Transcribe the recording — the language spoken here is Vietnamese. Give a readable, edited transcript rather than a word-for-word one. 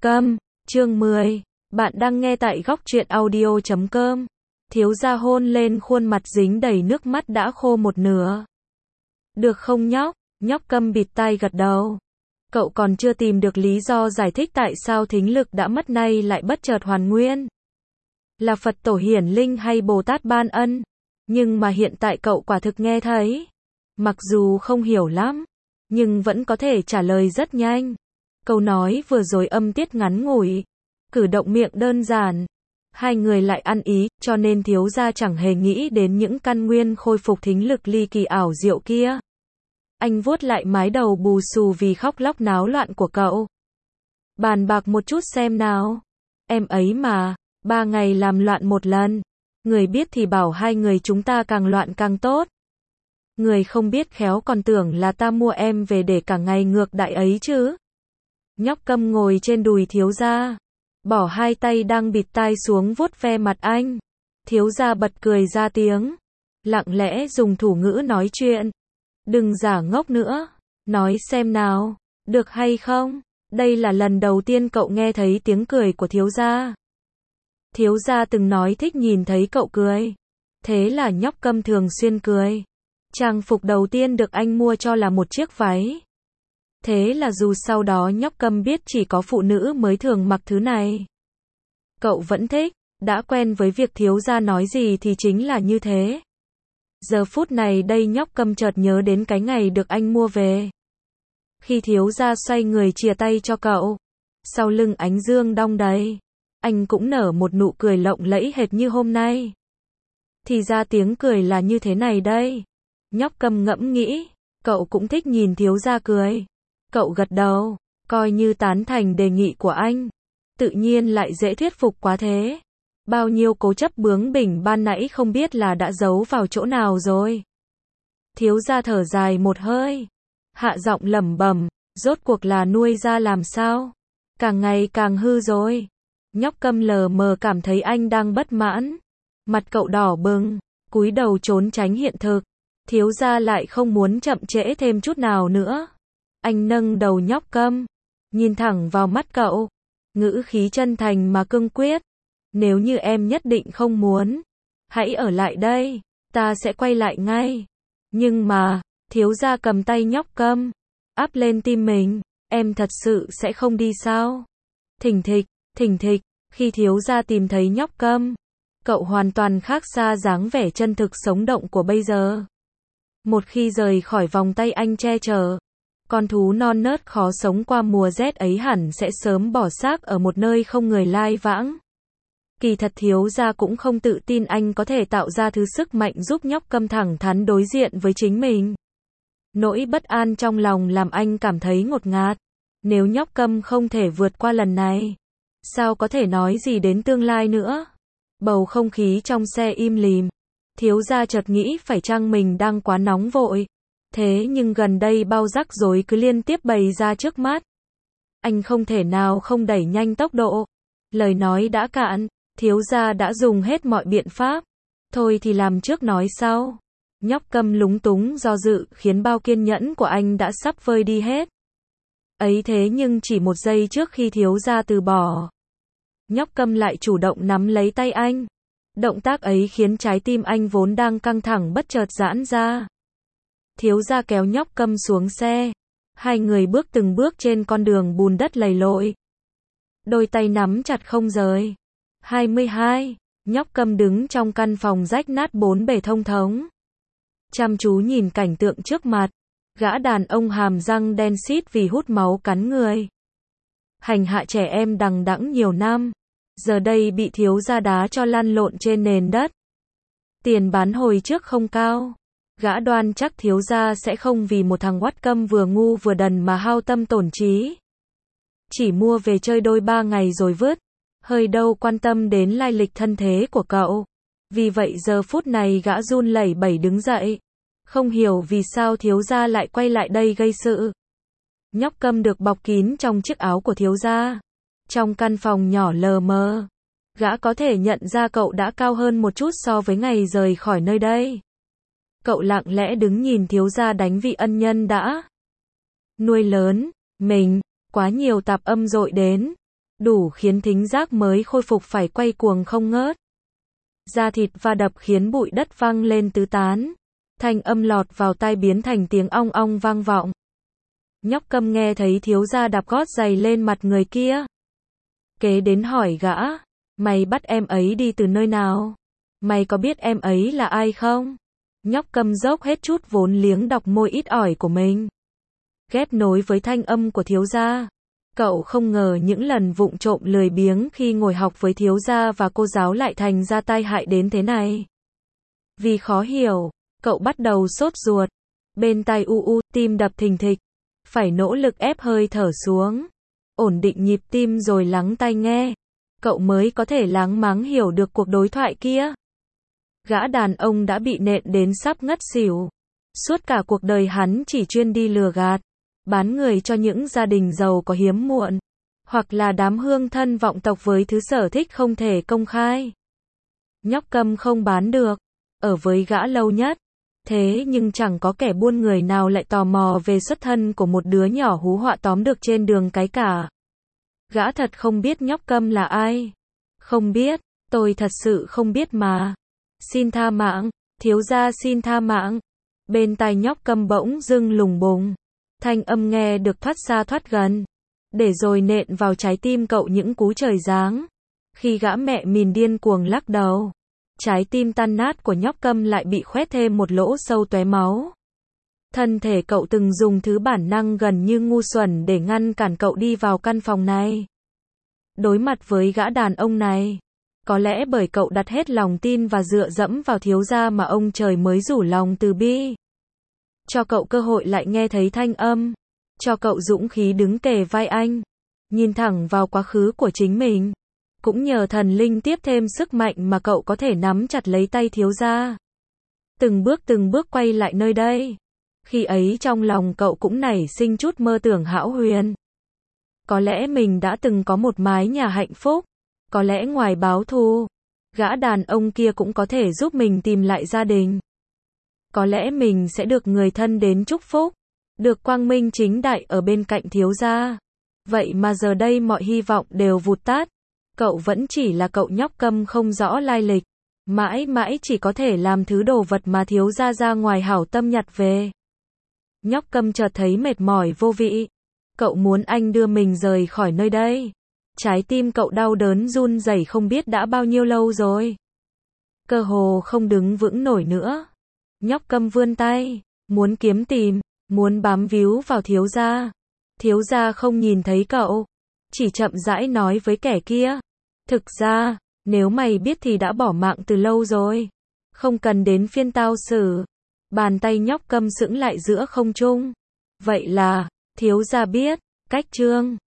Câm, chương 10. Bạn đang nghe tại góc truyện audio.com. Thiếu gia hôn lên khuôn mặt dính đầy nước mắt đã khô một nửa. Được không nhóc? Nhóc Câm bịt tai gật đầu. Cậu còn chưa tìm được lý do giải thích tại sao thính lực đã mất nay lại bất chợt hoàn nguyên. Là Phật tổ hiển linh hay Bồ Tát ban ân? Nhưng mà hiện tại cậu quả thực nghe thấy. Mặc dù không hiểu lắm, nhưng vẫn có thể trả lời rất nhanh. Câu nói vừa rồi âm tiết ngắn ngủi, cử động miệng đơn giản. Hai người lại ăn ý, cho nên thiếu gia chẳng hề nghĩ đến những căn nguyên khôi phục thính lực ly kỳ ảo diệu kia. Anh vuốt lại mái đầu bù xù vì khóc lóc náo loạn của cậu. Bàn bạc một chút xem nào. Em ấy mà, 3 ngày làm loạn một lần. Người biết thì bảo hai người chúng ta càng loạn càng tốt. Người không biết khéo còn tưởng là ta mua em về để cả ngày ngược đại ấy chứ. Nhóc Câm ngồi trên đùi thiếu gia, bỏ hai tay đang bịt tai xuống vuốt ve mặt anh. Thiếu gia bật cười ra tiếng, lặng lẽ dùng thủ ngữ nói chuyện. Đừng giả ngốc nữa, nói xem nào, được hay không? Đây là lần đầu tiên cậu nghe thấy tiếng cười của thiếu gia. Thiếu gia từng nói thích nhìn thấy cậu cười. Thế là nhóc Câm thường xuyên cười. Trang phục đầu tiên được anh mua cho là một chiếc váy. Thế là dù sau đó nhóc Câm biết chỉ có phụ nữ mới thường mặc thứ này, cậu vẫn thích, đã quen với việc thiếu gia nói gì thì chính là như thế. Giờ phút này đây nhóc Câm chợt nhớ đến cái ngày được anh mua về. Khi thiếu gia xoay người chìa tay cho cậu, sau lưng ánh dương đong đầy, anh cũng nở một nụ cười lộng lẫy hệt như hôm nay. Thì ra tiếng cười là như thế này đây. Nhóc Câm ngẫm nghĩ, cậu cũng thích nhìn thiếu gia cười. Cậu gật đầu, coi như tán thành đề nghị của anh. Tự nhiên lại dễ thuyết phục quá thế. Bao nhiêu cố chấp bướng bỉnh ban nãy không biết là đã giấu vào chỗ nào rồi. Thiếu gia thở dài một hơi, hạ giọng lẩm bẩm, rốt cuộc là nuôi ra làm sao? Càng ngày càng hư rồi. Nhóc Câm lờ mờ cảm thấy anh đang bất mãn. Mặt cậu đỏ bừng, cúi đầu trốn tránh hiện thực. Thiếu gia lại không muốn chậm trễ thêm chút nào nữa. Anh nâng đầu nhóc Câm, nhìn thẳng vào mắt cậu, ngữ khí chân thành mà cương quyết. Nếu như em nhất định không muốn, hãy ở lại đây, ta sẽ quay lại ngay. Nhưng mà, thiếu gia cầm tay nhóc Câm, áp lên tim mình, em thật sự sẽ không đi sao? Thình thịch, khi thiếu gia tìm thấy nhóc Câm, cậu hoàn toàn khác xa dáng vẻ chân thực sống động của bây giờ. Một khi rời khỏi vòng tay anh che chở, con thú non nớt khó sống qua mùa rét ấy hẳn sẽ sớm bỏ xác ở một nơi không người lai vãng. Kỳ thật thiếu gia cũng không tự tin anh có thể tạo ra thứ sức mạnh giúp nhóc Câm thẳng thắn đối diện với chính mình. Nỗi bất an trong lòng làm anh cảm thấy ngột ngạt. Nếu nhóc Câm không thể vượt qua lần này, sao có thể nói gì đến tương lai nữa? Bầu không khí trong xe im lìm. Thiếu gia chợt nghĩ phải chăng mình đang quá nóng vội. Thế nhưng gần đây bao rắc rối cứ liên tiếp bày ra trước mắt. Anh không thể nào không đẩy nhanh tốc độ. Lời nói đã cạn, thiếu gia đã dùng hết mọi biện pháp. Thôi thì làm trước nói sau. Nhóc Câm lúng túng do dự khiến bao kiên nhẫn của anh đã sắp vơi đi hết. Ấy thế nhưng chỉ một giây trước khi thiếu gia từ bỏ, nhóc Câm lại chủ động nắm lấy tay anh. Động tác ấy khiến trái tim anh vốn đang căng thẳng bất chợt giãn ra. Thiếu gia kéo nhóc Câm xuống xe. Hai người bước từng bước trên con đường bùn đất lầy lội. Đôi tay nắm chặt không rời. 22. Nhóc Câm đứng trong căn phòng rách nát bốn bề thông thống, chăm chú nhìn cảnh tượng trước mặt. Gã đàn ông hàm răng đen xít vì hút máu cắn người, hành hạ trẻ em đằng đẵng nhiều năm, giờ đây bị thiếu gia đá cho lăn lộn trên nền đất. Tiền bán hồi trước không cao. Gã đoan chắc thiếu gia sẽ không vì một thằng oắt câm vừa ngu vừa đần mà hao tâm tổn trí. Chỉ mua về chơi đôi 3 ngày rồi vứt. Hơi đâu quan tâm đến lai lịch thân thế của cậu. Vì vậy giờ phút này gã run lẩy bẩy đứng dậy. Không hiểu vì sao thiếu gia lại quay lại đây gây sự. Nhóc Câm được bọc kín trong chiếc áo của thiếu gia. Trong căn phòng nhỏ lờ mờ, gã có thể nhận ra cậu đã cao hơn một chút so với ngày rời khỏi nơi đây. Cậu lặng lẽ đứng nhìn thiếu gia đánh vị ân nhân đã nuôi lớn mình. Quá nhiều tạp âm dội đến. đủ khiến thính giác mới khôi phục phải quay cuồng không ngớt. Da thịt va đập khiến bụi đất văng lên tứ tán. Thanh âm lọt vào tai biến thành tiếng ong ong vang vọng. Nhóc Câm nghe thấy thiếu gia đạp gót giày lên mặt người kia. Kế đến hỏi gã, mày bắt em ấy đi từ nơi nào? Mày có biết em ấy là ai không? Nhóc Câm dốc hết chút vốn liếng đọc môi ít ỏi của mình. Ghép nối với thanh âm của thiếu gia. Cậu không ngờ những lần vụng trộm lười biếng khi ngồi học với thiếu gia và cô giáo lại thành ra tai hại đến thế này. Vì khó hiểu, cậu bắt đầu sốt ruột. Bên tai tim đập thình thịch. Phải nỗ lực ép hơi thở xuống. Ổn định nhịp tim rồi lắng tai nghe. Cậu mới có thể láng máng hiểu được cuộc đối thoại kia. Gã đàn ông đã bị nện đến sắp ngất xỉu. Suốt cả cuộc đời hắn chỉ chuyên đi lừa gạt, bán người cho những gia đình giàu có hiếm muộn, hoặc là đám hương thân vọng tộc với thứ sở thích không thể công khai. Nhóc Câm không bán được, ở với gã lâu nhất. Thế nhưng chẳng có kẻ buôn người nào lại tò mò về xuất thân của một đứa nhỏ hú họa tóm được trên đường cái cả. Gã thật không biết Nhóc Câm là ai. Không biết, tôi thật sự không biết mà. Xin tha mạng, thiếu gia xin tha mạng. Bên tai Nhóc Câm bỗng dưng lùng bùng. Thanh âm nghe được thoát xa thoát gần. Để rồi nện vào trái tim cậu những cú trời giáng. Khi gã mẹ mìn điên cuồng lắc đầu. Trái tim tan nát của Nhóc Câm lại bị khoét thêm một lỗ sâu tóe máu. Thân thể cậu từng dùng thứ bản năng gần như ngu xuẩn để ngăn cản cậu đi vào căn phòng này. Đối mặt với gã đàn ông này. Có lẽ bởi cậu đặt hết lòng tin và dựa dẫm vào thiếu gia mà ông trời mới rủ lòng từ bi. Cho cậu cơ hội lại nghe thấy thanh âm. Cho cậu dũng khí đứng kề vai anh. Nhìn thẳng vào quá khứ của chính mình. Cũng nhờ thần linh tiếp thêm sức mạnh mà cậu có thể nắm chặt lấy tay thiếu gia. Từng bước quay lại nơi đây. Khi ấy trong lòng cậu cũng nảy sinh chút mơ tưởng hão huyền. Có lẽ mình đã từng có một mái nhà hạnh phúc. Có lẽ ngoài báo thù, gã đàn ông kia cũng có thể giúp mình tìm lại gia đình. Có lẽ mình sẽ được người thân đến chúc phúc. Được quang minh chính đại ở bên cạnh thiếu gia. Vậy mà giờ đây mọi hy vọng đều vụt tắt. Cậu vẫn chỉ là cậu Nhóc Câm không rõ lai lịch. Mãi mãi chỉ có thể làm thứ đồ vật mà thiếu gia ra ngoài hảo tâm nhặt về. Nhóc Câm chợt thấy mệt mỏi vô vị. Cậu muốn anh đưa mình rời khỏi nơi đây. Trái tim cậu đau đớn run rẩy không biết đã bao nhiêu lâu rồi. Cơ hồ không đứng vững nổi nữa. Nhóc Câm vươn tay, muốn kiếm tìm, muốn bám víu vào thiếu gia. Thiếu gia không nhìn thấy cậu, chỉ chậm rãi nói với kẻ kia. Thực ra, nếu mày biết thì đã bỏ mạng từ lâu rồi. Không cần đến phiên tao xử. Bàn tay Nhóc Câm sững lại giữa không trung. Vậy là, thiếu gia biết, cách chương